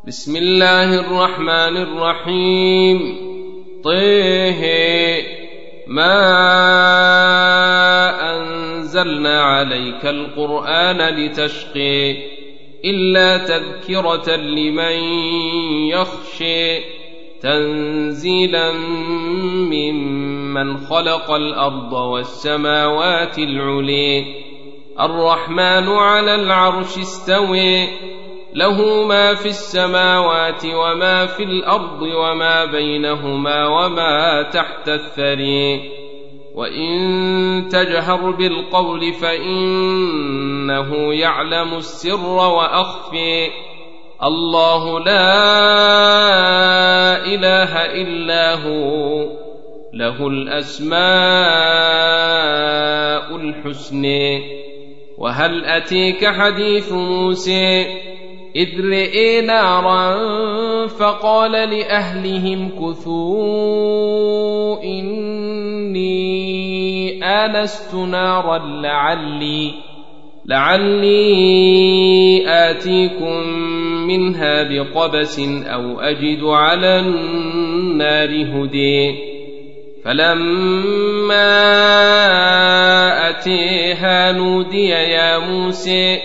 بسم الله الرحمن الرحيم. طه ما أنزلنا عليك القرآن لتشقي إلا تذكرة لمن يخشي تنزيلا ممن خلق الأرض والسماوات العلي الرحمن على العرش استوي له ما في السماوات وما في الأرض وما بينهما وما تحت الثري وإن تجهر بالقول فإنه يعلم السر وأخفي الله لا إله إلا هو له الأسماء الحسنى. وهل أتيك حديث موسى إذ رئي نارا فقال لأهلهم كثوا إني آنست نارا لعلي آتيكم منها بقبس أو أجد على النار هدي. فلما أتيها نودي يا موسى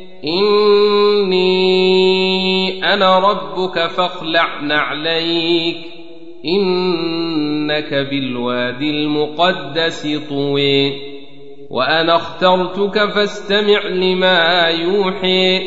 إني أنا ربك فاخلع نعليك إنك بالوادي المقدس طوي وأنا اخترتك فاستمع لما يوحي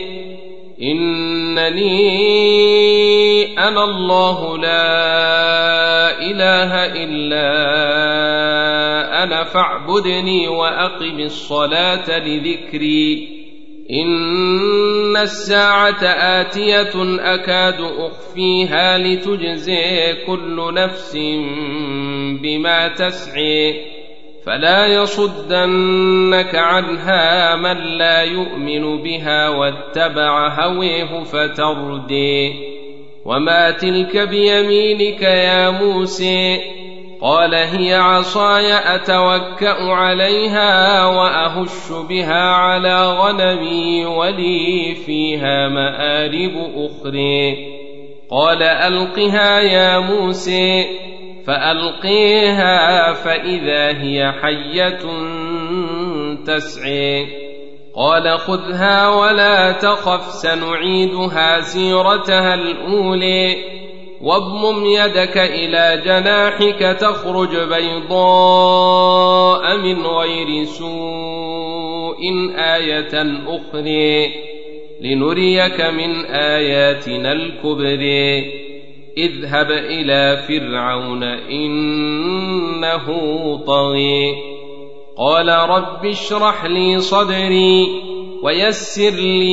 إنني أنا الله لا إله إلا أنا فاعبدني وأقم الصلاة لذكري إن الساعة آتية أكاد أخفيها لتجزي كل نفس بما تسعي فلا يصدنك عنها من لا يؤمن بها واتبع هويه فتردي. وما تلك بيمينك يا موسى قال هي عصاي أتوكأ عليها وأهش بها على غنمي ولي فيها مآرب أخرى. قال ألقها يا موسى فألقيها فإذا هي حية تسعي. قال خذها ولا تخف سنعيدها سيرتها الأولى واضمم يدك إلى جناحك تخرج بيضاء من غير سوء آية أخرى لنريك من آياتنا الكبرى. اذهب إلى فرعون إنه طغى. قال رب اشرح لي صدري ويسر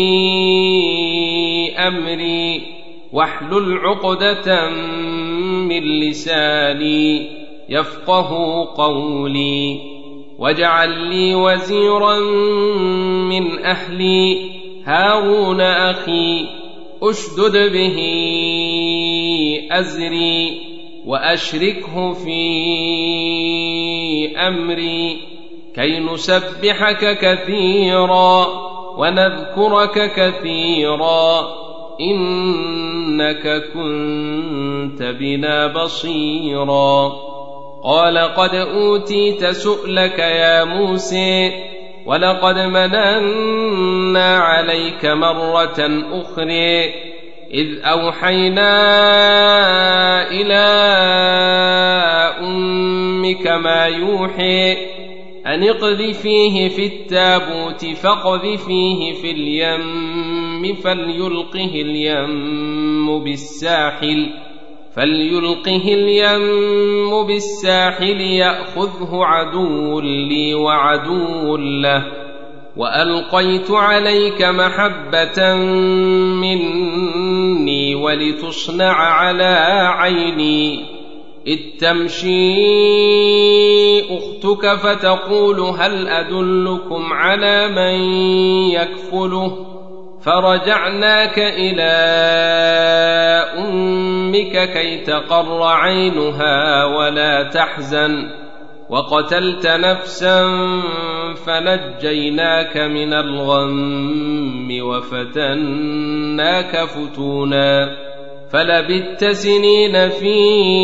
لي أمري واحلل عقدة من لساني يفقه قولي واجعل لي وزيرا من أهلي هارون أخي أشدد به أزري وأشركه في أمري كي نسبحك كثيرا ونذكرك كثيرا إنك كنت بنا بصيرا. قال قد أوتيت سؤلك يا موسى ولقد مننا عليك مرة أخرى إذ أوحينا إلى أمك ما يوحي أن اقذفيه في التابوت فاقذفيه في اليم فليلقه اليم بالساحل يأخذه عدو لي وعدو له وألقيت عليك محبة مني ولتصنع على عيني إذ تمشي أختك فتقول هل أدلكم على من يكفله فرجعناك إلى أمك كي تقر عينها ولا تحزن وقتلت نفسا فنجيناك من الغم وفتناك فتونا فلبثت سنين في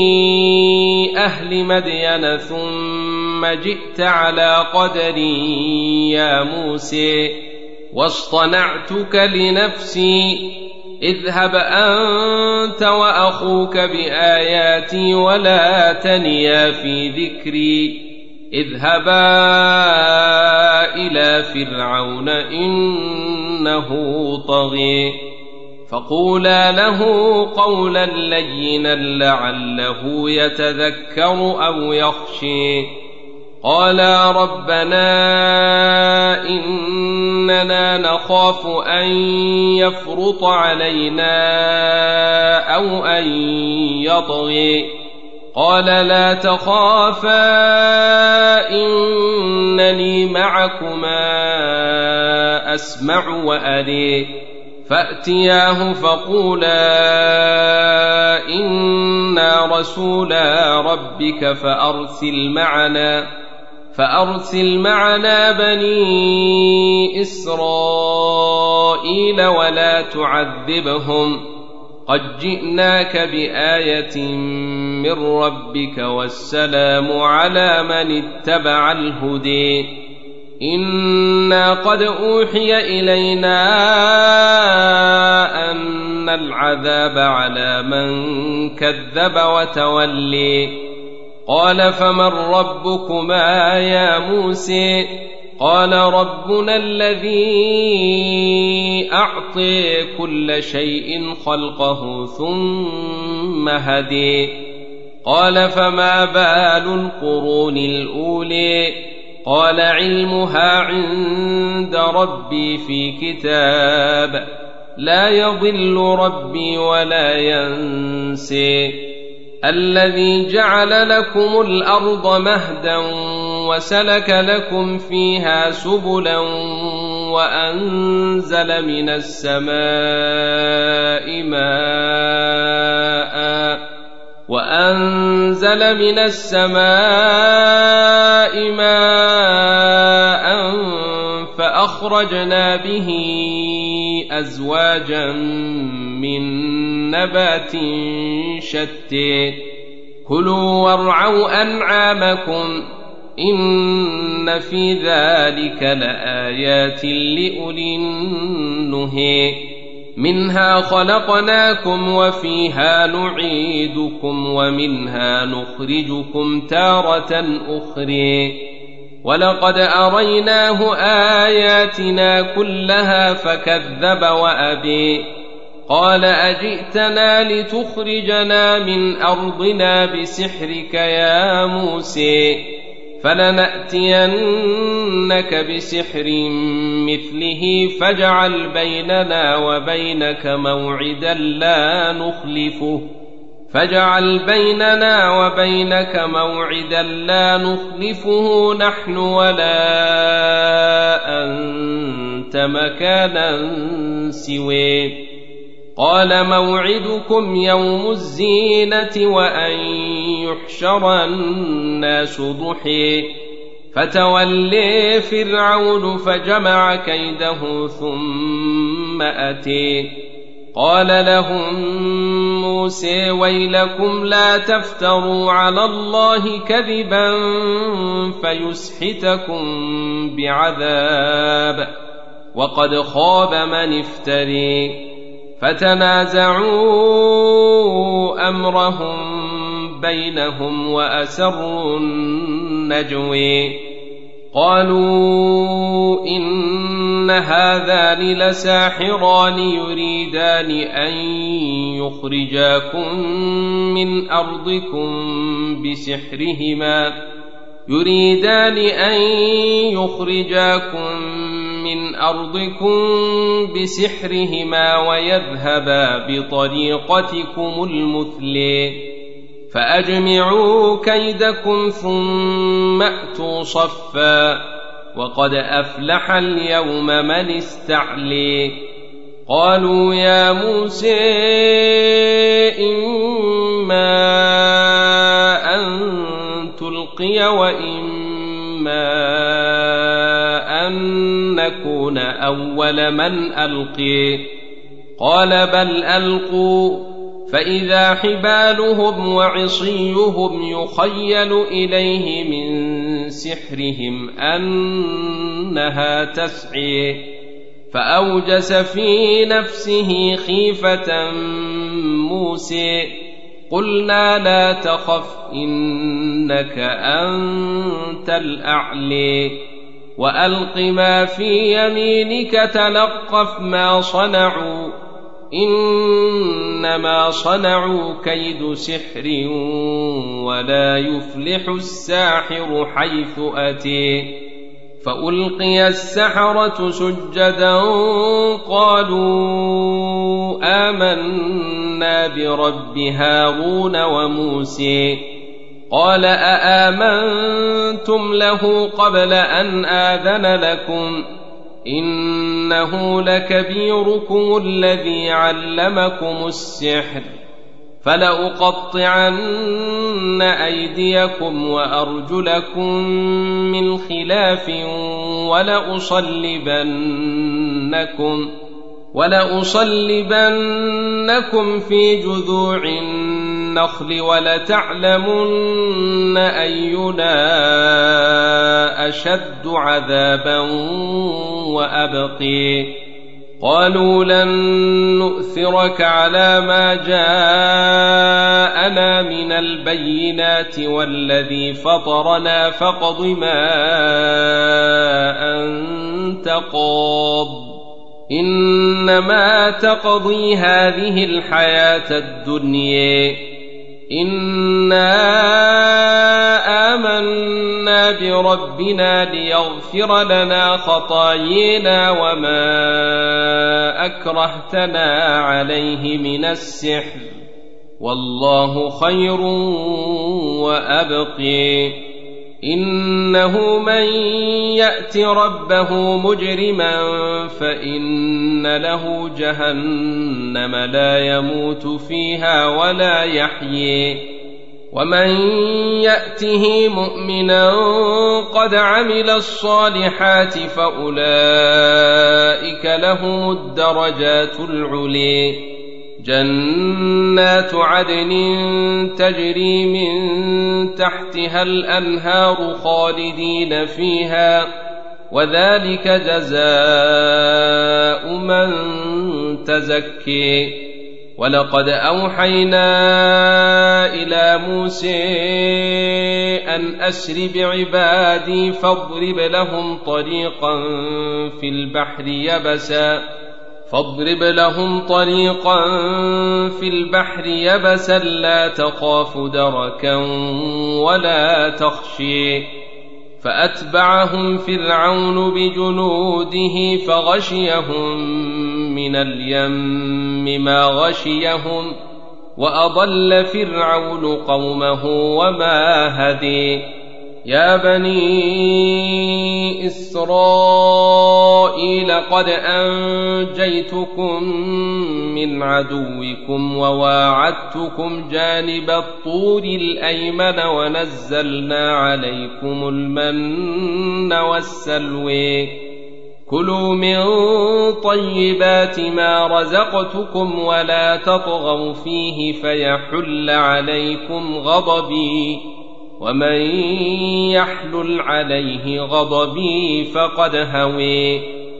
أهل مدين ثم جئت على قدري يا موسى واصطنعتك لنفسي اذهب أنت وأخوك بآياتي ولا تنيا في ذكري اذهبا إلى فرعون إنه طغي فقولا له قولا لينا لعله يتذكر أو يخشي قالا ربنا إننا نخاف أن يفرط علينا أو أن يطغي قال لا تخافا إنني معكما أسمع وأري فأتياه فقولا إنا رسولا ربك فأرسل معنا بني إسرائيل ولا تعذبهم قد جئناك بآية من ربك والسلام على من اتبع الهدي إنا قد أوحي إلينا أن العذاب على من كذب وتولي قال فمن ربكما يا موسى قال ربنا الذي أعطي كل شيء خلقه ثم هدي قال فما بال القرون الأولي قال علمها عند ربي في كتاب لا يضل ربي ولا ينسي الذي جعل لكم الأرض مهدا وسلك لكم فيها سبلا وأنزل من السماء ماء فأخرجنا به أزواجا من نبات شتى كلوا وارعوا أنعامكم إن في ذلك لآيات لأولي النهي منها خلقناكم وفيها نعيدكم ومنها نخرجكم تارة أخرى ولقد أريناه آياتنا كلها فكذب وأبي قال أجئتنا لتخرجنا من أرضنا بسحرك يا موسى فلنأتينك بسحر مثله فاجعل بيننا وبينك موعدا لا نخلفه نحن ولا أنت مكانا سواه قال موعدكم يوم الزينة وأن يحشر الناس ضحى فتولي فرعون فجمع كيده ثم أتي قال لهم موسى ويلكم لا تفتروا على الله كذبا فيسحتكم بعذاب وقد خاب من افتري فتنازعوا أمرهم بينهم وأسروا النجوي قالوا إن هذان لساحران يريدان أن يخرجاكم من أرضكم بسحرهما ويذهبا بطريقتكم المثلى فأجمعوا كيدكم ثم أتوا صفا وقد أفلح اليوم من استعلي قالوا يا موسى إما أن تلقي وإما أن نكون أول من ألقي قال بل ألقوا فإذا حبالهم وعصيهم يخيل إليه من سحرهم أنها تسعي فأوجس في نفسه خيفة موسى قلنا لا تخف إنك أنت الأعلى وألق ما في يمينك تلقف ما صنعوا إنما صنعوا كيد سحر ولا يفلح الساحر حيث أتي فألقي السحرة سجدا قالوا آمنا برب هارون وموسى قال أآمنتم له قبل أن آذن لكم إنه لكبيركم الذي علمكم السحر فلأقطعن أيديكم وأرجلكم من خلاف ولأصلبنكم في جذوع النخل ولتعلمن أينا أشد عذابا وأبقي قالوا لن نؤثرك على ما جاءنا من البينات والذي فطرنا فاقض ما أنت قاض إنما تقضي هذه الحياة الدنيا إنا آمنا بربنا ليغفر لنا خطايانا وما أكرهتنا عليه من السحر والله خير وأبقي إنه من يأت ربه مجرما فإن له جهنم لا يموت فيها ولا يحيي ومن يأته مؤمنا قد عمل الصالحات فأولئك لهم الدرجات العلي جنات عدن تجري من تحتها الأنهار خالدين فيها وذلك جزاء من تزكي ولقد أوحينا إلى موسى أن أسر بعبادي فاضرب لهم طريقا في البحر يبسا لا تخاف دركا ولا تخشي فأتبعهم فرعون بجنوده فغشيهم من اليم ما غشيهم وأضل فرعون قومه وما هدي يا بني إسرائيل قد أنجيتكم من عدوكم وواعدتكم جانب الطور الأيمن ونزلنا عليكم المن والسلوى كلوا من طيبات ما رزقتكم ولا تطغوا فيه فيحل عليكم غضبي ومن يحلل عليه غضبي فقد هوي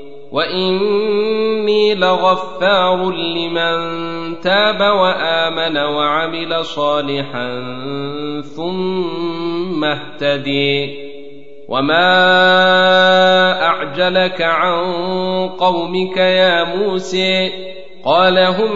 وإني لغفار لمن تاب وآمن وعمل صالحا ثم اهتدي وما أعجلك عن قومك يا موسى قال هم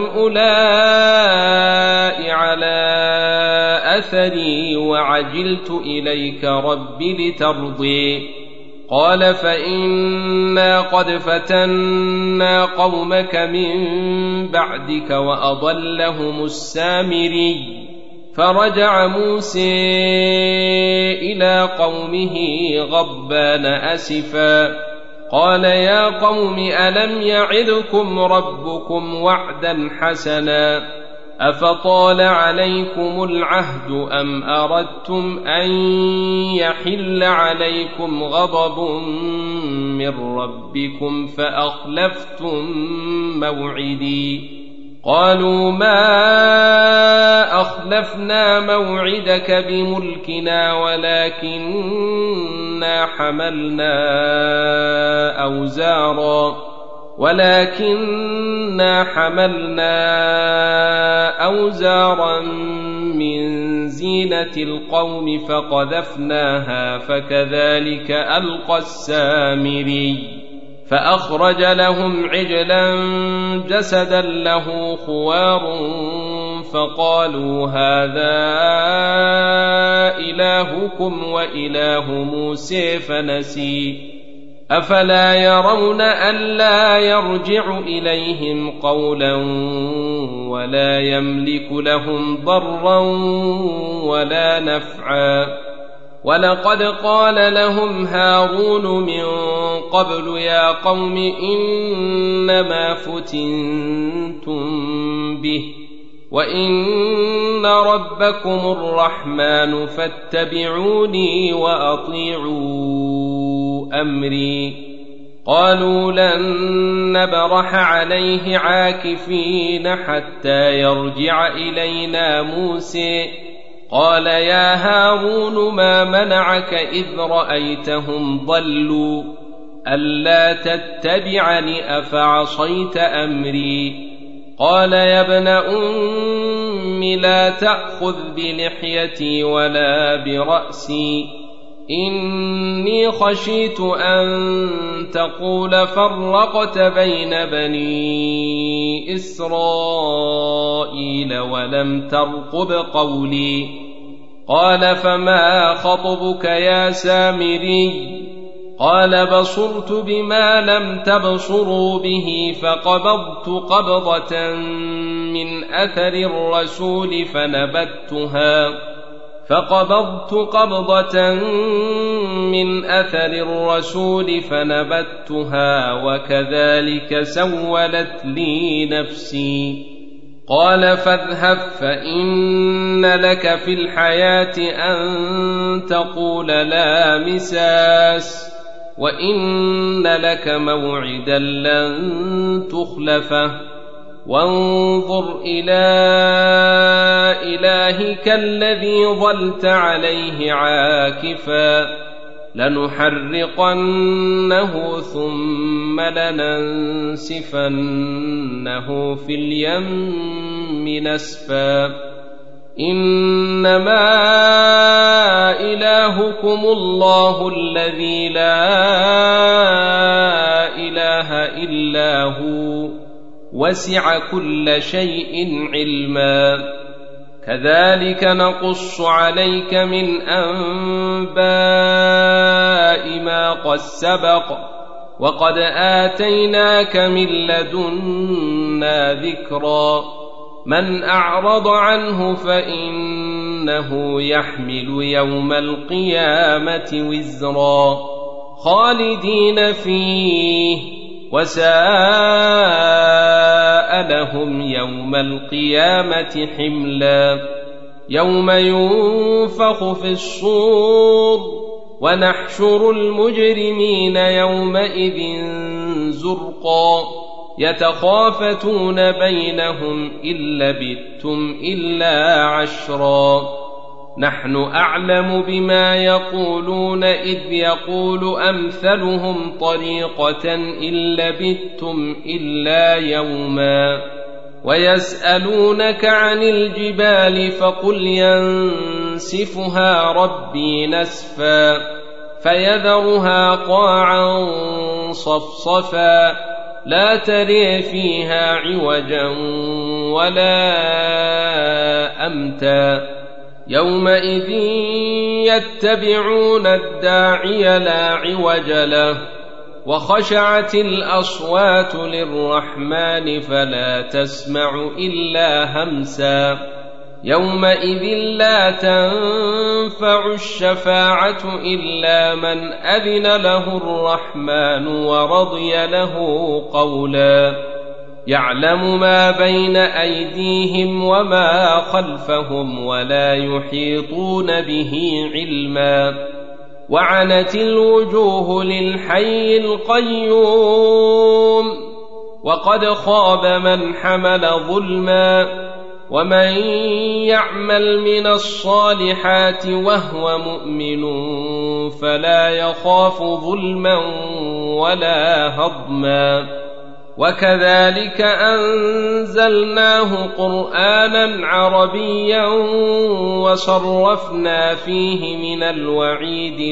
أولئك على أثري وعجلت إليك رب لترضي قال فإنا قد فتنا قومك من بعدك وأضلهم السامري فرجع موسى إلى قومه غضبان أسفا قال يا قوم ألم يعدكم ربكم وعدا حسنا أفطال عليكم العهد أم أردتم أن يحل عليكم غضب من ربكم فأخلفتم موعدي قالوا ما أخلفنا موعدك بملكنا ولكننا حملنا أوزارا من زينة القوم فقذفناها فكذلك ألقى السامري فأخرج لهم عجلا جسدا له خوار فقالوا هذا إلهكم وإله موسى فنسي أفلا يرون ألا يرجع إليهم قولا ولا يملك لهم ضرا ولا نفعا ولقد قال لهم هارون من قبل يا قوم إنما فتنتم به وإن ربكم الرحمن فاتبعوني وأطيعوا أمري قالوا لن نبرح عليه عاكفين حتى يرجع إلينا موسى قال يا هارون ما منعك إذ رأيتهم ضلوا ألا تتبعني أفعصيت أمري قال يا ابن أم لا تأخذ بلحيتي ولا برأسي إني خشيت أن تقول فرقت بين بني إسرائيل ولم ترقب قولي قال فما خطبك يا سامري قال بصرت بما لم تبصروا به فقبضت قبضة من أثر الرسول فنبتها وكذلك سولت لي نفسي قال فاذهب فإن لك في الحياة أن تقول لا مساس وإن لك موعدا لن تخلفه وانظر إلى إلهك الذي ظلت عليه عاكفا لنحرقنه ثم لننسفنه في اليم نسفا إنما إلهكم الله الذي لا إله إلا هو وسع كل شيء علما كذلك نقص عليك من أنباء ما قد سبق وقد آتيناك من لدنا ذكرا من أعرض عنه فإنه يحمل يوم القيامة وزرا خالدين فيه وساء لهم يوم القيامة حملا يوم ينفخ في الصور ونحشر المجرمين يومئذ زرقا يتخافتون بينهم إن لبثتم إلا عشرا نحن أعلم بما يقولون إذ يقول أمثلهم طريقة إن لبثتم إلا يوما ويسألونك عن الجبال فقل ينسفها ربي نسفا فيذرها قاعا صفصفا لا تري فيها عوجا ولا أمتا يومئذ يتبعون الداعي لا عوج له وخشعت الأصوات للرحمن فلا تسمع إلا همسا يومئذ لا تنفع الشفاعة إلا من أذن له الرحمن ورضي له قولا يعلم ما بين أيديهم وما خلفهم ولا يحيطون به علما وعنت الوجوه للحي القيوم وقد خاب من حمل ظلما ومن يعمل من الصالحات وهو مؤمن فلا يخاف ظلما ولا هضما وكذلك أنزلناه قرآنا عربيا وصرفنا فيه من الوعيد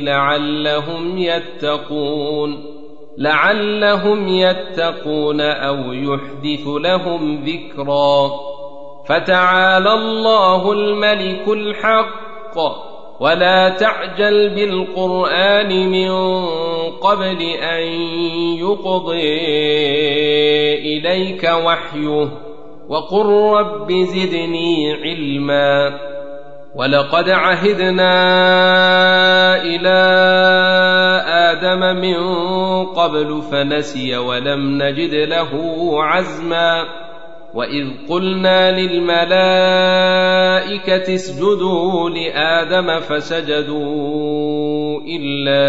لعلهم يتقون أو يحدث لهم ذكرا فتعالى الله الملك الحق ولا تعجل بالقرآن من قبل أن يقضي إليك وحيه وقل رب زدني علما ولقد عهدنا إلى آدم من قبل فنسي ولم نجد له عزما وإذ قلنا للملائكة اسجدوا لآدم فسجدوا إلا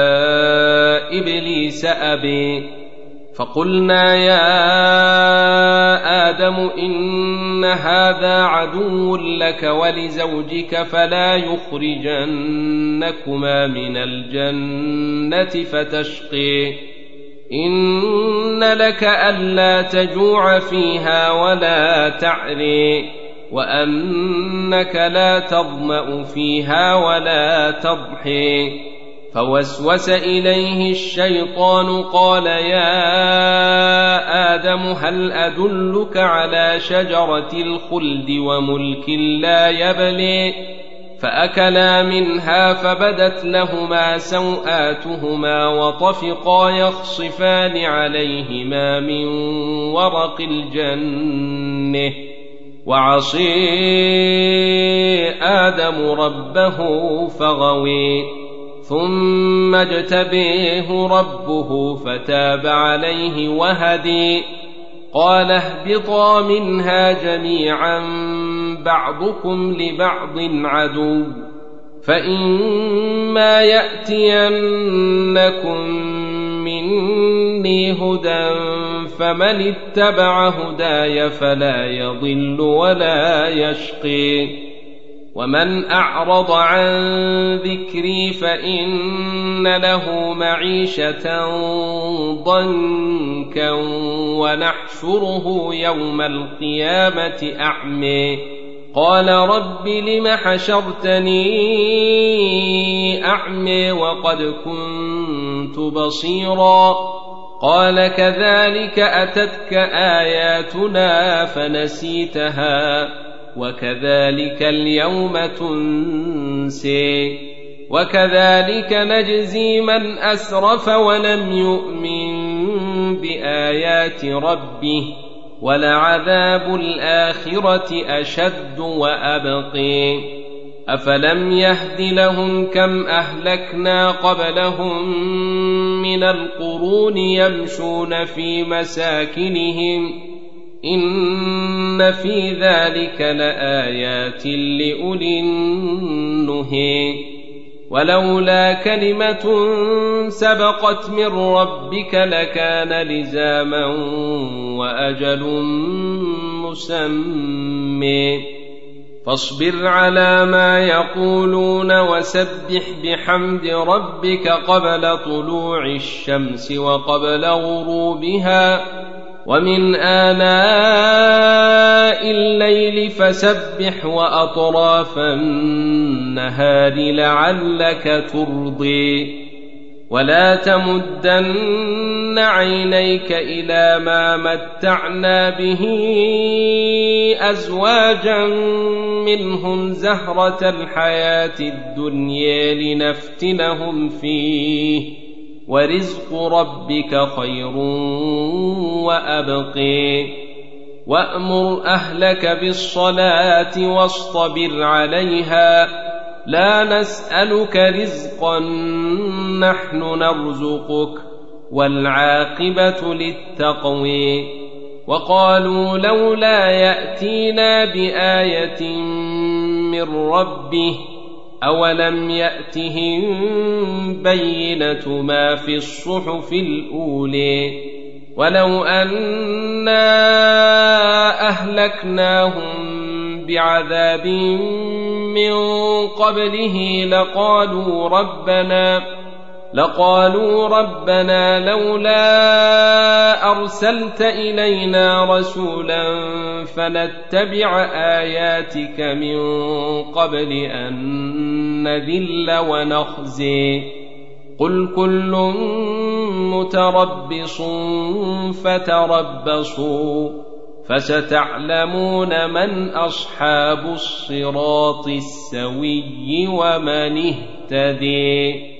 إبليس أبي فقلنا يا آدم إن هذا عدو لك ولزوجك فلا يخرجنكما من الجنة فتشقي إن لك ألا تجوع فيها ولا تعري وأنك لا تظمأ فيها ولا تضحي فوسوس إليه الشيطان قال يا آدم هل أدلك على شجرة الخلد وملك لا يبلي فأكلا منها فبدت لهما سوآتهما وطفقا يخصفان عليهما من ورق الجنة وعصي آدم ربه فغوي ثم اجتبيه ربه فتاب عليه وهدي قال اهبطا منها جميعا بعضكم لبعض عدو فإما يأتينكم مني هدى فمن اتبع هداي فلا يضل ولا يشقي ومن أعرض عن ذكري فإن له معيشة ضنكا ونحشره يوم القيامة أعمي قال رب لم حشرتني أعمي وقد كنت بصيرا قال كذلك أتتك آياتنا فنسيتها وكذلك اليوم تنسي وكذلك نجزي من أسرف ولم يؤمن بآيات ربه ولعذاب الآخرة أشد وأبقي أفلم يهد لهم كم أهلكنا قبلهم من القرون يمشون في مساكنهم إن في ذلك لآيات لأولي النهي ولولا كلمة سبقت من ربك لكان لزاما وأجل مسمى فاصبر على ما يقولون وسبح بحمد ربك قبل طلوع الشمس وقبل غروبها ومن آناء الليل فسبح وأطراف النهار لعلك ترضي ولا تمدن عينيك إلى ما متعنا به أزواجا منهم زهرة الحياة الدنيا لنفتنهم فيه ورزق ربك خير وأبقي وأمر أهلك بالصلاة واصطبر عليها لا نسألك رزقا نحن نرزقك والعاقبة للتقوى وقالوا لولا يأتينا بآية من ربه أولم يأتهم بينة ما في الصحف الأولى ولو أنا أهلكناهم بعذاب من قبله لقالوا ربنا لولا أرسلت إلينا رسولا فنتبع آياتك من قبل أن نذل ونخزي قل كل متربص فتربصوا فستعلمون من أصحاب الصراط السوي ومن اهتدي.